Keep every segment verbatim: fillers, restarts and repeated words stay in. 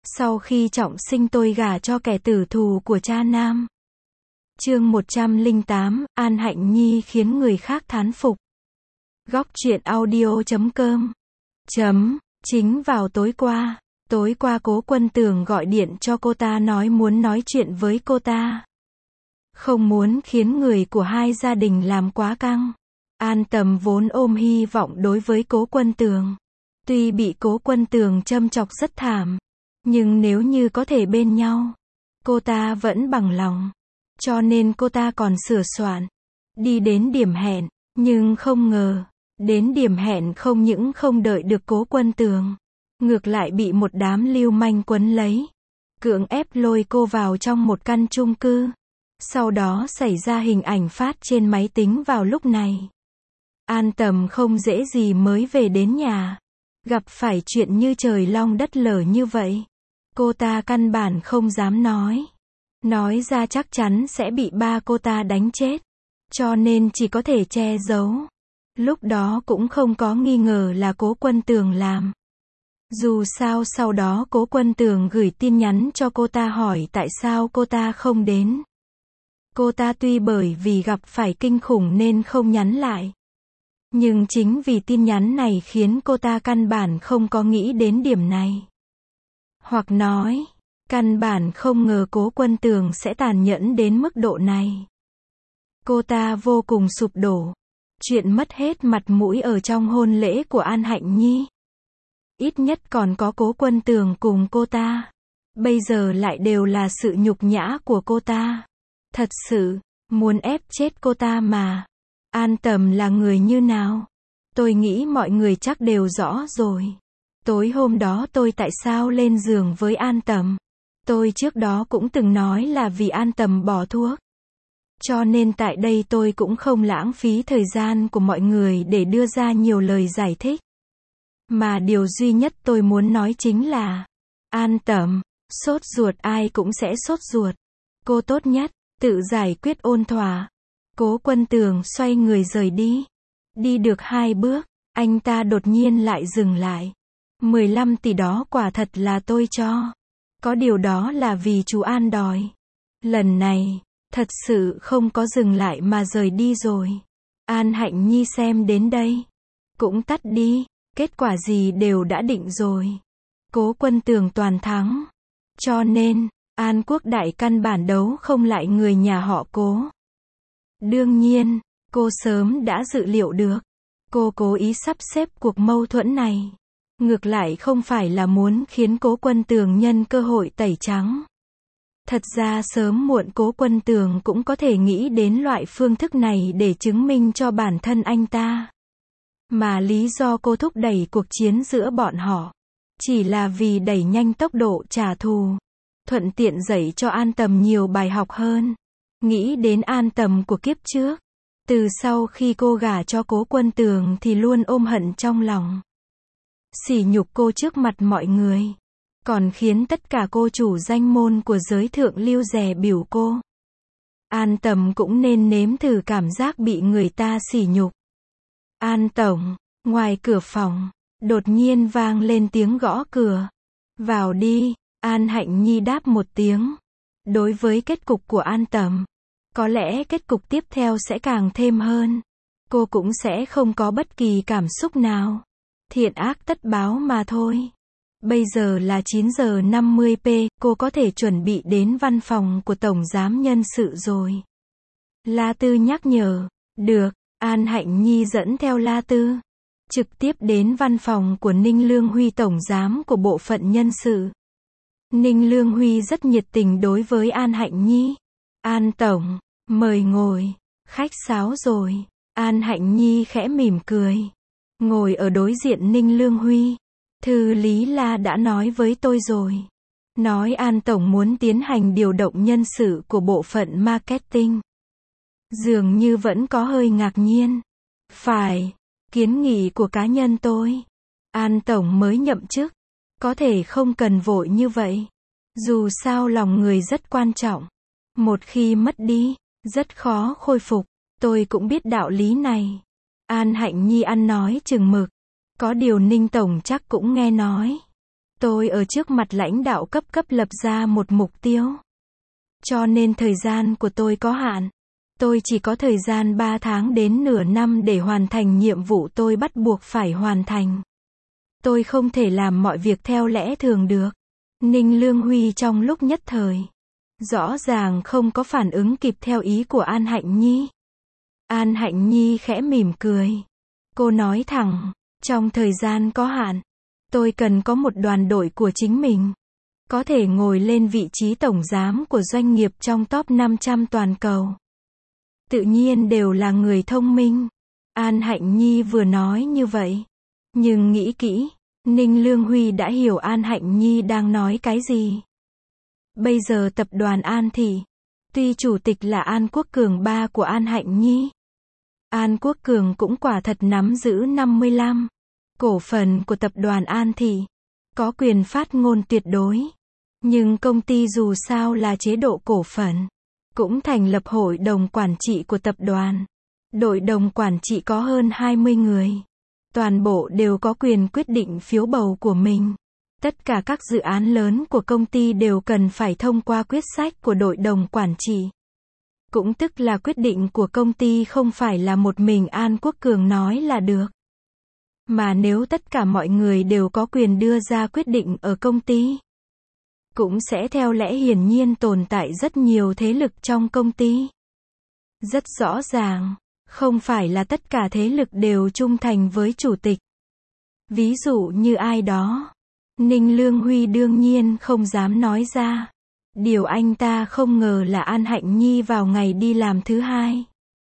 Sau khi trọng sinh tôi gả cho kẻ tử thù của cha Nam. Chương một trăm lẻ tám, An Hạnh Nhi khiến người khác thán phục. Góc truyện audio chấm com. Chấm, chính vào tối qua, tối qua Cố Quân Tường gọi điện cho cô ta nói muốn nói chuyện với cô ta. Không muốn khiến người của hai gia đình làm quá căng. An Tầm vốn ôm hy vọng đối với Cố Quân Tường. Tuy bị Cố Quân Tường châm chọc rất thảm, nhưng nếu như có thể bên nhau, cô ta vẫn bằng lòng. Cho nên cô ta còn sửa soạn, đi đến điểm hẹn, nhưng không ngờ, đến điểm hẹn không những không đợi được Cố Quân Tường, ngược lại bị một đám lưu manh quấn lấy, cưỡng ép lôi cô vào trong một căn chung cư. Sau đó xảy ra hình ảnh phát trên máy tính vào lúc này. An Tầm không dễ gì mới về đến nhà, gặp phải chuyện như trời long đất lở như vậy. Cô ta căn bản không dám nói. Nói ra chắc chắn sẽ bị ba cô ta đánh chết. Cho nên chỉ có thể che giấu. Lúc đó cũng không có nghi ngờ là Cố Quân Tường làm. Dù sao sau đó Cố Quân Tường gửi tin nhắn cho cô ta hỏi tại sao cô ta không đến. Cô ta tuy bởi vì gặp phải kinh khủng nên không nhắn lại. Nhưng chính vì tin nhắn này khiến cô ta căn bản không có nghĩ đến điểm này. Hoặc nói, căn bản không ngờ Cố Quân Tường sẽ tàn nhẫn đến mức độ này. Cô ta vô cùng sụp đổ. Chuyện mất hết mặt mũi ở trong hôn lễ của An Hạnh Nhi. Ít nhất còn có Cố Quân Tường cùng cô ta. Bây giờ lại đều là sự nhục nhã của cô ta. Thật sự, muốn ép chết cô ta mà. An Tầm là người như nào? Tôi nghĩ mọi người chắc đều rõ rồi. Tối hôm đó tôi tại sao lên giường với An Tầm? Tôi trước đó cũng từng nói là vì An Tầm bỏ thuốc. Cho nên tại đây tôi cũng không lãng phí thời gian của mọi người để đưa ra nhiều lời giải thích. Mà điều duy nhất tôi muốn nói chính là, An Tầm, sốt ruột ai cũng sẽ sốt ruột. Cô tốt nhất, tự giải quyết ôn thỏa. Cố Quân Tường xoay người rời đi. Đi được hai bước, anh ta đột nhiên lại dừng lại. mười lăm tỷ đó quả thật là tôi cho. Có điều đó là vì chú An đòi. Lần này, thật sự không có dừng lại mà rời đi rồi. An Hạnh Nhi xem đến đây, cũng tắt đi. Kết quả gì đều đã định rồi. Cố Quân Tường toàn thắng. Cho nên, An Quốc Đại căn bản đấu không lại người nhà họ Cố. Đương nhiên, cô sớm đã dự liệu được. Cô cố ý sắp xếp cuộc mâu thuẫn này. Ngược lại không phải là muốn khiến Cố Quân Tường nhân cơ hội tẩy trắng. Thật ra sớm muộn Cố Quân Tường cũng có thể nghĩ đến loại phương thức này để chứng minh cho bản thân anh ta. Mà lý do cô thúc đẩy cuộc chiến giữa bọn họ, chỉ là vì đẩy nhanh tốc độ trả thù. Thuận tiện dạy cho An Tầm nhiều bài học hơn. Nghĩ đến An Tầm của kiếp trước. Từ sau khi cô gả cho Cố Quân Tường thì luôn ôm hận trong lòng. Sỉ nhục cô trước mặt mọi người. Còn khiến tất cả cô chủ danh môn của giới thượng lưu dè bỉu cô. An Tầm cũng nên nếm thử cảm giác bị người ta sỉ nhục. An Tổng, ngoài cửa phòng, đột nhiên vang lên tiếng gõ cửa. Vào đi, An Hạnh Nhi đáp một tiếng. Đối với kết cục của An Tầm, có lẽ kết cục tiếp theo sẽ càng thêm hơn. Cô cũng sẽ không có bất kỳ cảm xúc nào. Thiện ác tất báo mà thôi. Bây giờ là chín giờ năm mươi phút, cô có thể chuẩn bị đến văn phòng của Tổng Giám Nhân sự rồi. La Tư nhắc nhở. Được, An Hạnh Nhi dẫn theo La Tư. Trực tiếp đến văn phòng của Ninh Lương Huy Tổng Giám của bộ phận nhân sự. Ninh Lương Huy rất nhiệt tình đối với An Hạnh Nhi. An Tổng, mời ngồi. Khách sáo rồi. An Hạnh Nhi khẽ mỉm cười. Ngồi ở đối diện Ninh Lương Huy. Thư Lý La đã nói với tôi rồi. Nói An Tổng muốn tiến hành điều động nhân sự của bộ phận marketing. Dường như vẫn có hơi ngạc nhiên. Phải, kiến nghị của cá nhân tôi. An Tổng mới nhậm chức. Có thể không cần vội như vậy. Dù sao lòng người rất quan trọng. Một khi mất đi, rất khó khôi phục. Tôi cũng biết đạo lý này. An Hạnh Nhi ăn nói chừng mực. Có điều Ninh Tổng chắc cũng nghe nói. Tôi ở trước mặt lãnh đạo cấp cấp lập ra một mục tiêu. Cho nên thời gian của tôi có hạn. Tôi chỉ có thời gian ba tháng đến nửa năm để hoàn thành nhiệm vụ tôi bắt buộc phải hoàn thành. Tôi không thể làm mọi việc theo lẽ thường được. Ninh Lương Huy trong lúc nhất thời, rõ ràng không có phản ứng kịp theo ý của An Hạnh Nhi. An Hạnh Nhi khẽ mỉm cười. Cô nói thẳng, trong thời gian có hạn, tôi cần có một đoàn đội của chính mình. Có thể ngồi lên vị trí tổng giám của doanh nghiệp trong top năm trăm toàn cầu. Tự nhiên đều là người thông minh. An Hạnh Nhi vừa nói như vậy. Nhưng nghĩ kỹ, Ninh Lương Huy đã hiểu An Hạnh Nhi đang nói cái gì. Bây giờ tập đoàn An Thị, tuy chủ tịch là An Quốc Cường ba của An Hạnh Nhi, An Quốc Cường cũng quả thật nắm giữ năm mươi lăm cổ phần của tập đoàn An Thị, có quyền phát ngôn tuyệt đối. Nhưng công ty dù sao là chế độ cổ phần, cũng thành lập hội đồng quản trị của tập đoàn. Đội đồng quản trị có hơn hai mươi người. Toàn bộ đều có quyền quyết định phiếu bầu của mình. Tất cả các dự án lớn của công ty đều cần phải thông qua quyết sách của đội đồng quản trị. Cũng tức là quyết định của công ty không phải là một mình An Quốc Cường nói là được. Mà nếu tất cả mọi người đều có quyền đưa ra quyết định ở công ty, cũng sẽ theo lẽ hiển nhiên tồn tại rất nhiều thế lực trong công ty. Rất rõ ràng, không phải là tất cả thế lực đều trung thành với chủ tịch. Ví dụ như ai đó. Ninh Lương Huy đương nhiên không dám nói ra. Điều anh ta không ngờ là An Hạnh Nhi vào ngày đi làm thứ hai.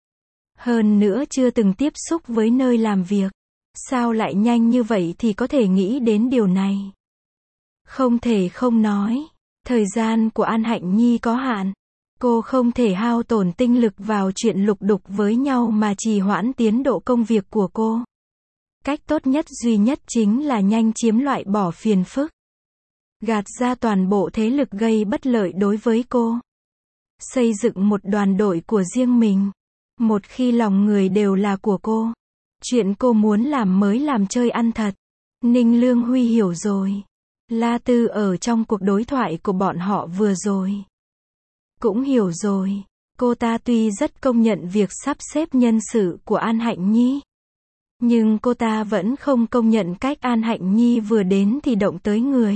Hơn nữa chưa từng tiếp xúc với nơi làm việc. Sao lại nhanh như vậy thì có thể nghĩ đến điều này. Không thể không nói. Thời gian của An Hạnh Nhi có hạn. Cô không thể hao tổn tinh lực vào chuyện lục đục với nhau mà trì hoãn tiến độ công việc của cô. Cách tốt nhất duy nhất chính là nhanh chiếm loại bỏ phiền phức. Gạt ra toàn bộ thế lực gây bất lợi đối với cô. Xây dựng một đoàn đội của riêng mình. Một khi lòng người đều là của cô. Chuyện cô muốn làm mới làm chơi ăn thật. Ninh Lương Huy hiểu rồi. La Tư ở trong cuộc đối thoại của bọn họ vừa rồi cũng hiểu rồi. Cô ta tuy rất công nhận việc sắp xếp nhân sự của An Hạnh Nhi, nhưng cô ta vẫn không công nhận cách An Hạnh Nhi vừa đến thì động tới người.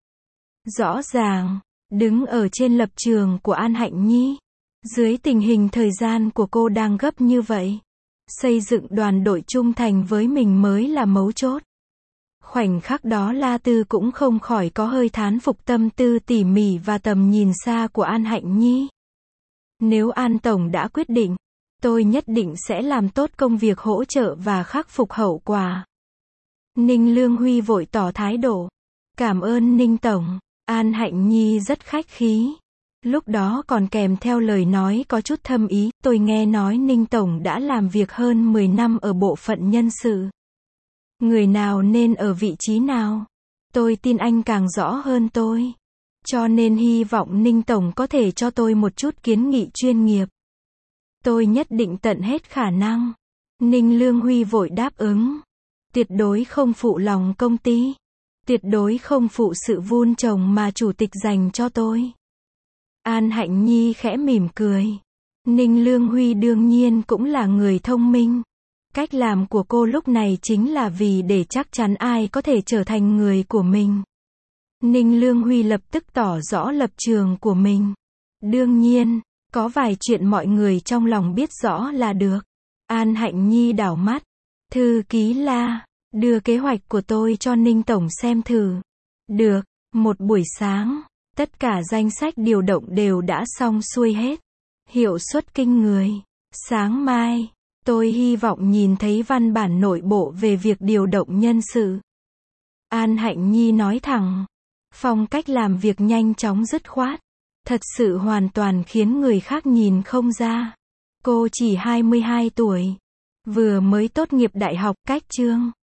Rõ ràng, đứng ở trên lập trường của An Hạnh Nhi, dưới tình hình thời gian của cô đang gấp như vậy, xây dựng đoàn đội trung thành với mình mới là mấu chốt. Khoảnh khắc đó La Tư cũng không khỏi có hơi thán phục tâm tư tỉ mỉ và tầm nhìn xa của An Hạnh Nhi. Nếu An Tổng đã quyết định, tôi nhất định sẽ làm tốt công việc hỗ trợ và khắc phục hậu quả. Ninh Lương Huy vội tỏ thái độ. Cảm ơn Ninh Tổng. An Hạnh Nhi rất khách khí. Lúc đó còn kèm theo lời nói có chút thâm ý. Tôi nghe nói Ninh Tổng đã làm việc hơn mười năm ở bộ phận nhân sự. Người nào nên ở vị trí nào? Tôi tin anh càng rõ hơn tôi. Cho nên hy vọng Ninh Tổng có thể cho tôi một chút kiến nghị chuyên nghiệp. Tôi nhất định tận hết khả năng. Ninh Lương Huy vội đáp ứng. Tuyệt đối không phụ lòng công ty. Tuyệt đối không phụ sự vun trồng mà chủ tịch dành cho tôi. An Hạnh Nhi khẽ mỉm cười. Ninh Lương Huy đương nhiên cũng là người thông minh. Cách làm của cô lúc này chính là vì để chắc chắn ai có thể trở thành người của mình. Ninh Lương Huy lập tức tỏ rõ lập trường của mình. Đương nhiên, có vài chuyện mọi người trong lòng biết rõ là được. An Hạnh Nhi đảo mắt. Thư ký La, đưa kế hoạch của tôi cho Ninh Tổng xem thử. Được, một buổi sáng, tất cả danh sách điều động đều đã xong xuôi hết. Hiệu suất kinh người. Sáng mai, tôi hy vọng nhìn thấy văn bản nội bộ về việc điều động nhân sự. An Hạnh Nhi nói thẳng. Phong cách làm việc nhanh chóng dứt khoát. Thật sự hoàn toàn khiến người khác nhìn không ra. Cô chỉ hai mươi hai tuổi. Vừa mới tốt nghiệp đại học, cách chương.